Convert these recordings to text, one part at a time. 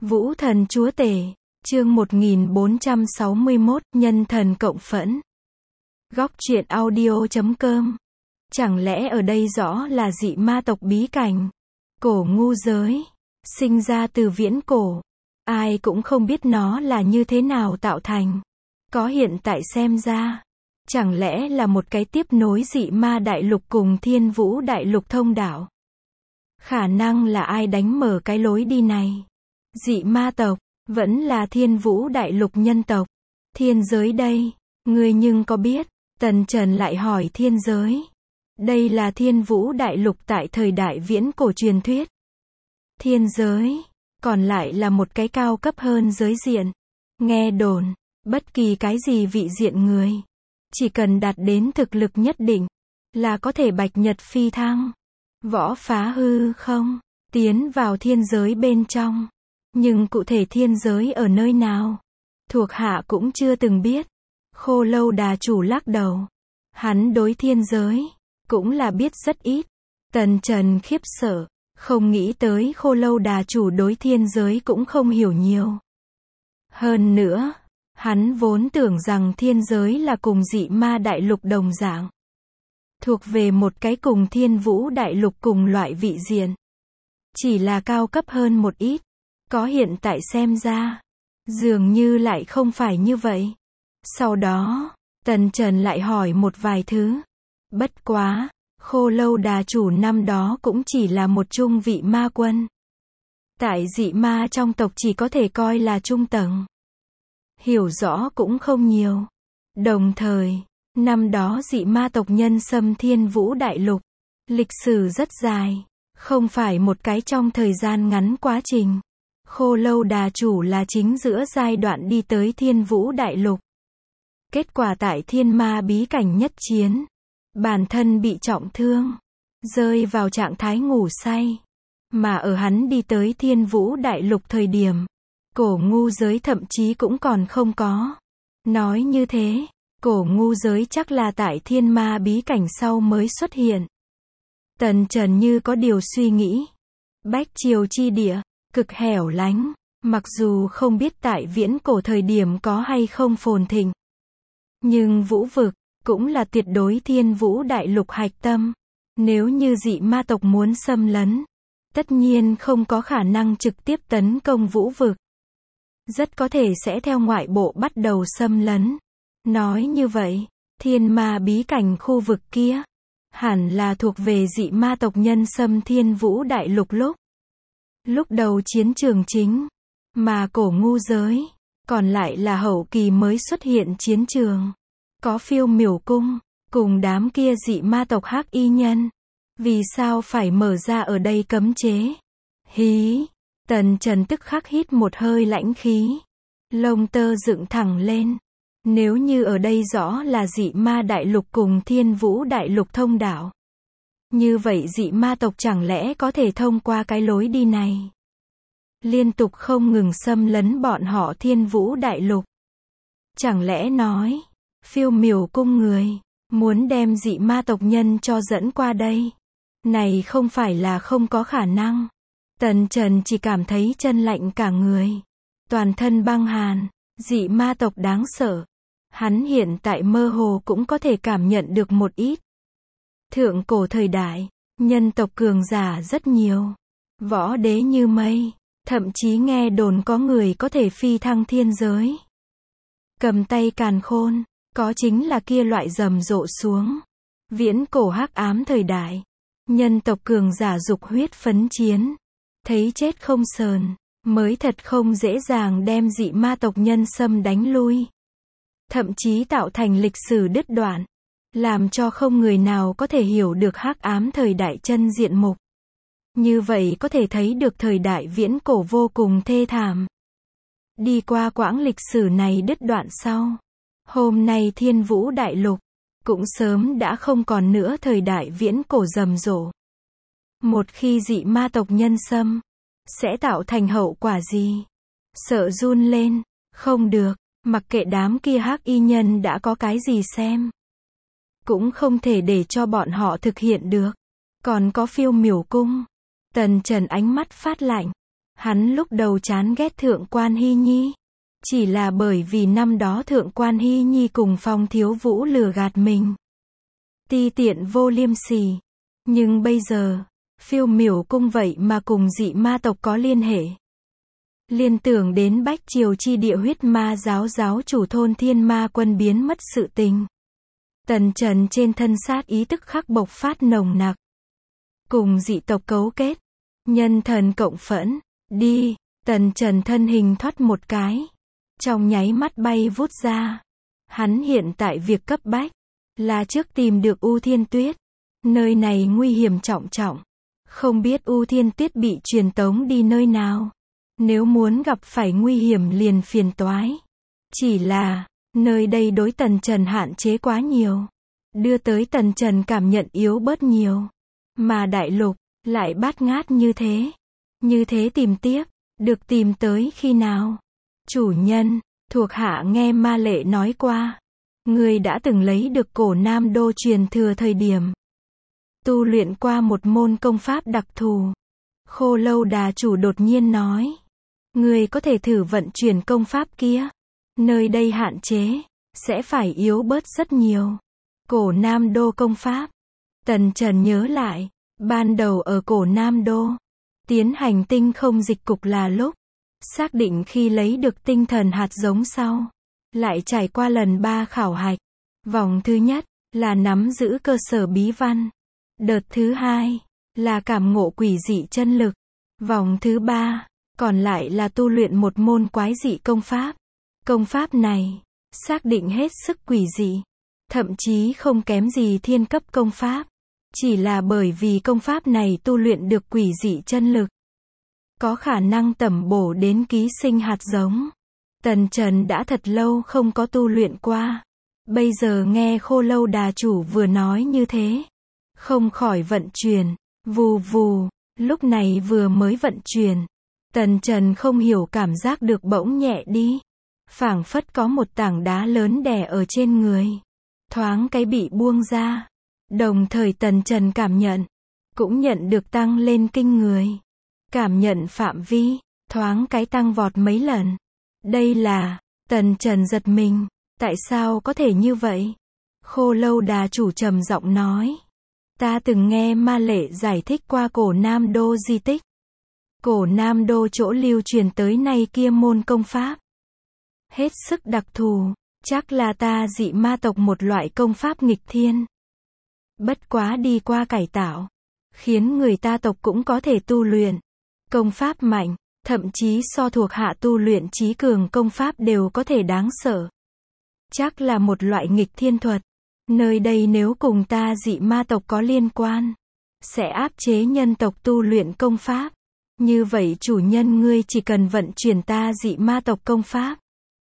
Vũ thần chúa tể, chương 1461, nhân thần cộng phẫn. Góc truyện audio.com. Chẳng lẽ ở đây rõ là dị ma tộc bí cảnh, cổ ngu giới, sinh ra từ viễn cổ. Ai cũng không biết nó là như thế nào tạo thành. Có hiện tại xem ra, chẳng lẽ là một cái tiếp nối dị ma đại lục cùng thiên vũ đại lục thông đạo. Khả năng là ai đánh mở cái lối đi này. Dị ma tộc, vẫn là thiên vũ đại lục nhân tộc. Thiên giới đây, ngươi nhưng có biết, Tần Trần lại hỏi thiên giới. Đây là thiên vũ đại lục tại thời đại viễn cổ truyền thuyết. Thiên giới, còn lại là một cái cao cấp hơn giới diện. Nghe đồn, bất kỳ cái gì vị diện người, chỉ cần đạt đến thực lực nhất định, là có thể bạch nhật phi thăng, võ phá hư không, tiến vào thiên giới bên trong. Nhưng cụ thể thiên giới ở nơi nào, thuộc hạ cũng chưa từng biết. Khô Lâu Đà chủ lắc đầu. Hắn đối thiên giới, cũng là biết rất ít. Tần Trần khiếp sợ, không nghĩ tới Khô Lâu Đà chủ đối thiên giới cũng không hiểu nhiều. Hơn nữa, hắn vốn tưởng rằng thiên giới là cùng dị ma đại lục đồng dạng. Thuộc về một cái cùng thiên vũ đại lục cùng loại vị diện. Chỉ là cao cấp hơn một ít. Có hiện tại xem ra, dường như lại không phải như vậy. Sau đó, Tần Trần lại hỏi một vài thứ. Bất quá, Khô Lâu Đà chủ năm đó cũng chỉ là một trung vị ma quân. Tại dị ma trong tộc chỉ có thể coi là trung tầng. Hiểu rõ cũng không nhiều. Đồng thời, năm đó dị ma tộc nhân xâm thiên vũ đại lục. Lịch sử rất dài, không phải một cái trong thời gian ngắn quá trình. Khô Lâu Đà chủ là chính giữa giai đoạn đi tới thiên vũ đại lục. Kết quả tại thiên ma bí cảnh nhất chiến, bản thân bị trọng thương, rơi vào trạng thái ngủ say. Mà ở hắn đi tới thiên vũ đại lục thời điểm, cổ ngu giới thậm chí cũng còn không có. Nói như thế, cổ ngu giới chắc là tại thiên ma bí cảnh sau mới xuất hiện. Tần Trần như có điều suy nghĩ. Bách Triều chi địa, cực hẻo lánh, mặc dù không biết tại viễn cổ thời điểm có hay không phồn thịnh. Nhưng vũ vực, cũng là tuyệt đối thiên vũ đại lục hạch tâm. Nếu như dị ma tộc muốn xâm lấn, tất nhiên không có khả năng trực tiếp tấn công vũ vực. Rất có thể sẽ theo ngoại bộ bắt đầu xâm lấn. Nói như vậy, thiên ma bí cảnh khu vực kia, hẳn là thuộc về dị ma tộc nhân xâm thiên vũ đại lục lúc đầu chiến trường chính, mà cổ ngu giới, còn lại là hậu kỳ mới xuất hiện chiến trường. Có Phiêu Miểu cung, cùng đám kia dị ma tộc hắc y nhân. Vì sao phải mở ra ở đây cấm chế? Hí! Tần Trần tức khắc hít một hơi lãnh khí. Lông tơ dựng thẳng lên. Nếu như ở đây rõ là dị ma đại lục cùng thiên vũ đại lục thông đạo. Như vậy dị ma tộc chẳng lẽ có thể thông qua cái lối đi này? Liên tục không ngừng xâm lấn bọn họ thiên vũ đại lục. Chẳng lẽ nói, Phiêu Miểu cung người, muốn đem dị ma tộc nhân cho dẫn qua đây? Này không phải là không có khả năng. Tần Trần chỉ cảm thấy chân lạnh cả người. Toàn thân băng hàn, dị ma tộc đáng sợ. Hắn hiện tại mơ hồ cũng có thể cảm nhận được một ít. Thượng cổ thời đại, nhân tộc cường giả rất nhiều. Võ đế như mây, thậm chí nghe đồn có người có thể phi thăng thiên giới. Cầm tay càn khôn, có chính là kia loại rầm rộ xuống. Viễn cổ hắc ám thời đại, nhân tộc cường giả dục huyết phấn chiến. Thấy chết không sờn, mới thật không dễ dàng đem dị ma tộc nhân xâm đánh lui. Thậm chí tạo thành lịch sử đứt đoạn, làm cho không người nào có thể hiểu được hắc ám thời đại chân diện mục. Như vậy có thể thấy được thời đại viễn cổ vô cùng thê thảm. Đi qua quãng lịch sử này đứt đoạn sau, hôm nay thiên vũ đại lục, cũng sớm đã không còn nữa thời đại viễn cổ rầm rộ. Một khi dị ma tộc nhân xâm, sẽ tạo thành hậu quả gì? Sợ run lên, không được, mặc kệ đám kia hắc y nhân đã có cái gì xem. Cũng không thể để cho bọn họ thực hiện được. Còn có Phiêu Miểu cung. Tần Trần ánh mắt phát lạnh. Hắn lúc đầu chán ghét Thượng quan Hy Nhi. Chỉ là bởi vì năm đó Thượng quan Hy Nhi cùng Phong Thiếu Vũ lừa gạt mình. Ti tiện vô liêm sỉ. Nhưng bây giờ, Phiêu Miểu cung vậy mà cùng dị ma tộc có liên hệ. Liên tưởng đến Bách Triều chi địa huyết ma giáo giáo chủ thôn Thiên Ma Quân biến mất sự tình. Tần Trần trên thân sát ý tức khắc bộc phát nồng nặc. Cùng dị tộc cấu kết. Nhân thần cộng phẫn. Đi. Tần Trần thân hình thoát một cái. Trong nháy mắt bay vút ra. Hắn hiện tại việc cấp bách. Là trước tìm được U Thiên Tuyết. Nơi này nguy hiểm trọng trọng. Không biết U Thiên Tuyết bị truyền tống đi nơi nào. Nếu muốn gặp phải nguy hiểm liền phiền toái. Chỉ là, nơi đây đối Tần Trần hạn chế quá nhiều. Đưa tới Tần Trần cảm nhận yếu bớt nhiều. Mà đại lục, lại bát ngát như thế. Như thế tìm tiếp, được tìm tới khi nào? Chủ nhân, thuộc hạ nghe Ma Lệ nói qua. Người đã từng lấy được cổ Nam Đô truyền thừa thời điểm. Tu luyện qua một môn công pháp đặc thù. Khô Lâu Đà chủ đột nhiên nói. Người có thể thử vận chuyển công pháp kia. Nơi đây hạn chế, sẽ phải yếu bớt rất nhiều. Cổ Nam Đô công pháp. Tần Trần nhớ lại, ban đầu ở cổ Nam Đô, tiến hành tinh không dịch cục là lúc, xác định khi lấy được tinh thần hạt giống sau, lại trải qua lần 3 khảo hạch. Vòng thứ nhất, là nắm giữ cơ sở bí văn. Đợt thứ hai, là cảm ngộ quỷ dị chân lực. Vòng thứ 3, còn lại là tu luyện một môn quái dị công pháp. Công pháp này, xác định hết sức quỷ dị. Thậm chí không kém gì thiên cấp công pháp. Chỉ là bởi vì công pháp này tu luyện được quỷ dị chân lực. Có khả năng tẩm bổ đến ký sinh hạt giống. Tần Trần đã thật lâu không có tu luyện qua. Bây giờ nghe Khô Lâu Đà chủ vừa nói như thế. Không khỏi vận chuyển. Vù vù. Lúc này vừa mới vận chuyển. Tần Trần không hiểu cảm giác được bỗng nhẹ đi. Phảng phất có một tảng đá lớn đè ở trên người. Thoáng cái bị buông ra. Đồng thời Tần Trần cảm nhận. Cũng nhận được tăng lên kinh người. Cảm nhận phạm vi. Thoáng cái tăng vọt mấy lần. Đây là. Tần Trần giật mình. Tại sao có thể như vậy? Khô Lâu Đà chủ trầm giọng nói. Ta từng nghe Ma Lệ giải thích qua cổ Nam Đô di tích. Cổ Nam Đô chỗ lưu truyền tới nay kia môn công pháp. Hết sức đặc thù, chắc là ta dị ma tộc một loại công pháp nghịch thiên. Bất quá đi qua cải tạo, khiến người ta tộc cũng có thể tu luyện. Công pháp mạnh, thậm chí so thuộc hạ tu luyện trí cường công pháp đều có thể đáng sợ. Chắc là một loại nghịch thiên thuật. Nơi đây nếu cùng ta dị ma tộc có liên quan, sẽ áp chế nhân tộc tu luyện công pháp. Như vậy chủ nhân ngươi chỉ cần vận chuyển ta dị ma tộc công pháp,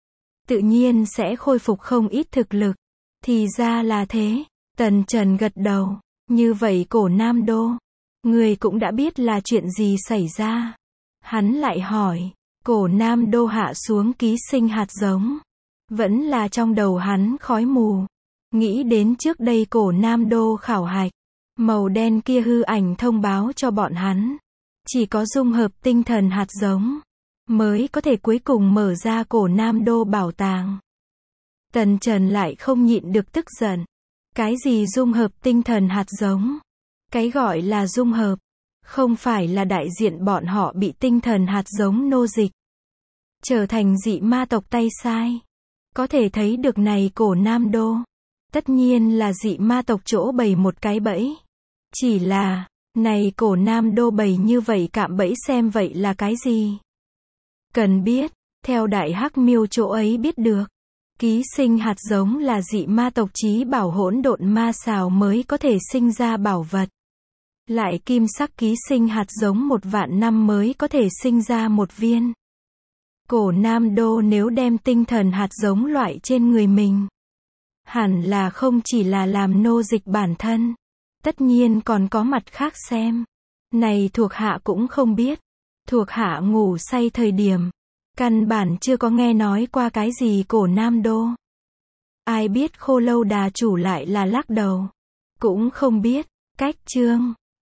tự nhiên sẽ khôi phục không ít thực lực. Thì ra là thế. Tần Trần gật đầu. Như vậy cổ Nam Đô, người cũng đã biết là chuyện gì xảy ra. Hắn lại hỏi. Cổ Nam Đô hạ xuống ký sinh hạt giống. Vẫn là trong đầu hắn khói mù. Nghĩ đến trước đây cổ Nam Đô khảo hạch. Màu đen kia hư ảnh thông báo cho bọn hắn. Chỉ có dung hợp tinh thần hạt giống, mới có thể cuối cùng mở ra cổ Nam Đô bảo tàng. Tần Trần lại không nhịn được tức giận. Cái gì dung hợp tinh thần hạt giống? Cái gọi là dung hợp, không phải là đại diện bọn họ bị tinh thần hạt giống nô dịch. Trở thành dị ma tộc tay sai. Có thể thấy được này cổ Nam Đô. Tất nhiên là dị ma tộc chỗ bày một cái bẫy. Chỉ là, này cổ Nam Đô bày như vậy cạm bẫy xem vậy là cái gì? Cần biết, theo Đại Hắc Miêu chỗ ấy biết được. Ký sinh hạt giống là dị ma tộc chí bảo hỗn độn ma xào mới có thể sinh ra bảo vật. Lại kim sắc ký sinh hạt giống 1.000 năm mới có thể sinh ra một viên. Cổ Nam Đô nếu đem tinh thần hạt giống loại trên người mình, hẳn là không chỉ là làm nô dịch bản thân. Tất nhiên còn có mặt khác xem. Này thuộc hạ cũng không biết. Thuộc hạ ngủ say thời điểm. Căn bản chưa có nghe nói qua cái gì cổ Nam Đô. Ai biết Khô Lâu Đà chủ lại là lắc đầu. Cũng không biết. Cách chương